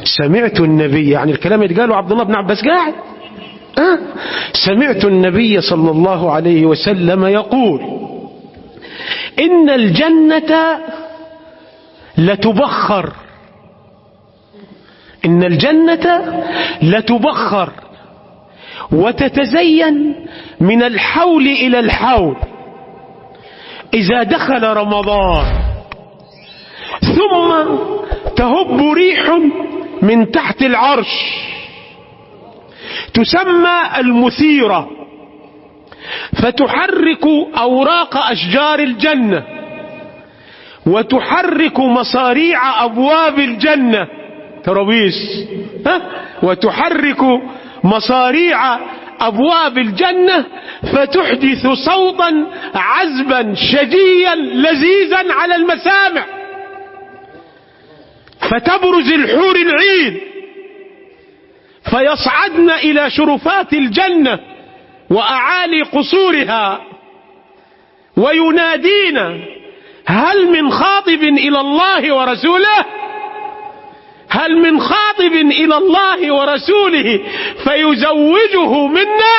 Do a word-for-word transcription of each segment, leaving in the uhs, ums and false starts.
سمعت النبي، يعني الكلام اللي قاله عبد الله بن عباس قاعد أه؟ سمعت النبي صلى الله عليه وسلم يقول: إن الجنة لتبخر، إن الجنة لتبخر وتتزين من الحول إلى الحول إذا دخل رمضان، ثم تهب ريح من تحت العرش تسمى المثيرة، فتحرك أوراق أشجار الجنة وتحرك مصاريع أبواب الجنة، ترابيس، وتحرك مصاريع أبواب الجنة فتحدث صوتا عذبا شجيا لذيذا على المسامع، فتبرز الحور العين فيصعدن إلى شرفات الجنة وأعالي قصورها وينادين: هل من خاطب إلى الله ورسوله؟ هل من خاطب إلى الله ورسوله فيزوجه منا؟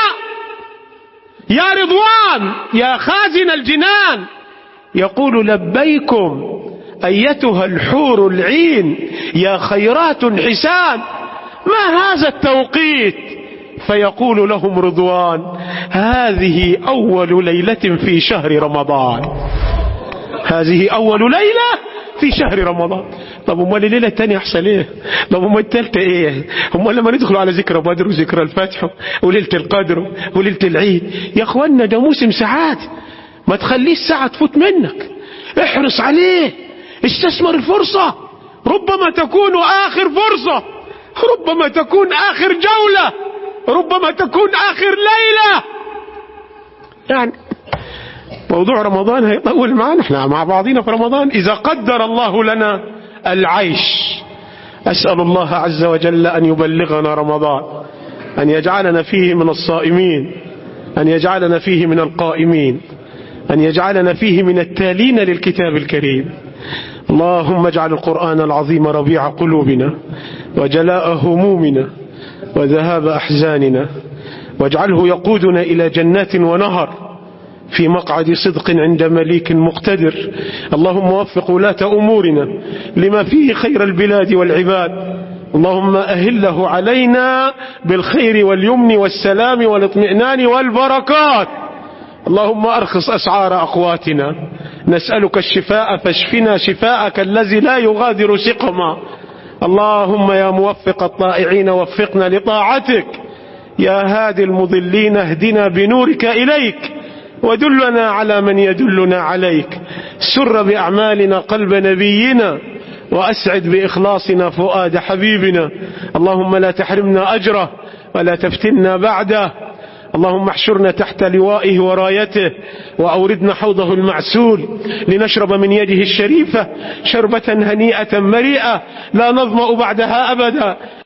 يا رضوان، يا خازن الجنان. يقول: لبيكم أيتها الحور العين يا خيرات حسان، ما هذا التوقيت؟ فيقول لهم رضوان: هذه أول ليلة في شهر رمضان، هذه أول ليلة في شهر رمضان. طب امال الليله الثانيه يحصل ايه؟ طب امال الثالثه ايه؟ امال لما ندخلوا على ذكرى بدر وذكرى الفتح وليله القدر وليله العيد؟ يا اخوانا ده موسم ساعات، ما تخليش ساعه تفوت منك، احرص عليه، استثمر الفرصه، ربما تكون اخر فرصه، ربما تكون اخر جوله، ربما تكون اخر ليله. يعني موضوع رمضان هيطول معنا، احنا مع بعضنا في رمضان إذا قدر الله لنا العيش. أسأل الله عز وجل أن يبلغنا رمضان، أن يجعلنا فيه من الصائمين، أن يجعلنا فيه من القائمين، أن يجعلنا فيه من التالين للكتاب الكريم. اللهم اجعل القرآن العظيم ربيع قلوبنا وجلاء همومنا وذهاب أحزاننا، واجعله يقودنا إلى جنات ونهر في مقعد صدق عند مليك مقتدر. اللهم وفق ولاة أمورنا لما فيه خير البلاد والعباد. اللهم أهله علينا بالخير واليمن والسلام والاطمئنان والبركات. اللهم أرخص أسعار أقواتنا، نسألك الشفاء فاشفنا شفاءك الذي لا يغادر سقما. اللهم يا موفق الطائعين وفقنا لطاعتك، يا هادي المضلين اهدنا بنورك إليك، ودلنا على من يدلنا عليك. سر بأعمالنا قلب نبينا، وأسعد بإخلاصنا فؤاد حبيبنا. اللهم لا تحرمنا أجره ولا تفتنا بعده. اللهم احشرنا تحت لوائه ورايته، وأوردنا حوضه المعسول لنشرب من يده الشريفة شربة هنيئة مريئة لا نظمأ بعدها أبدا.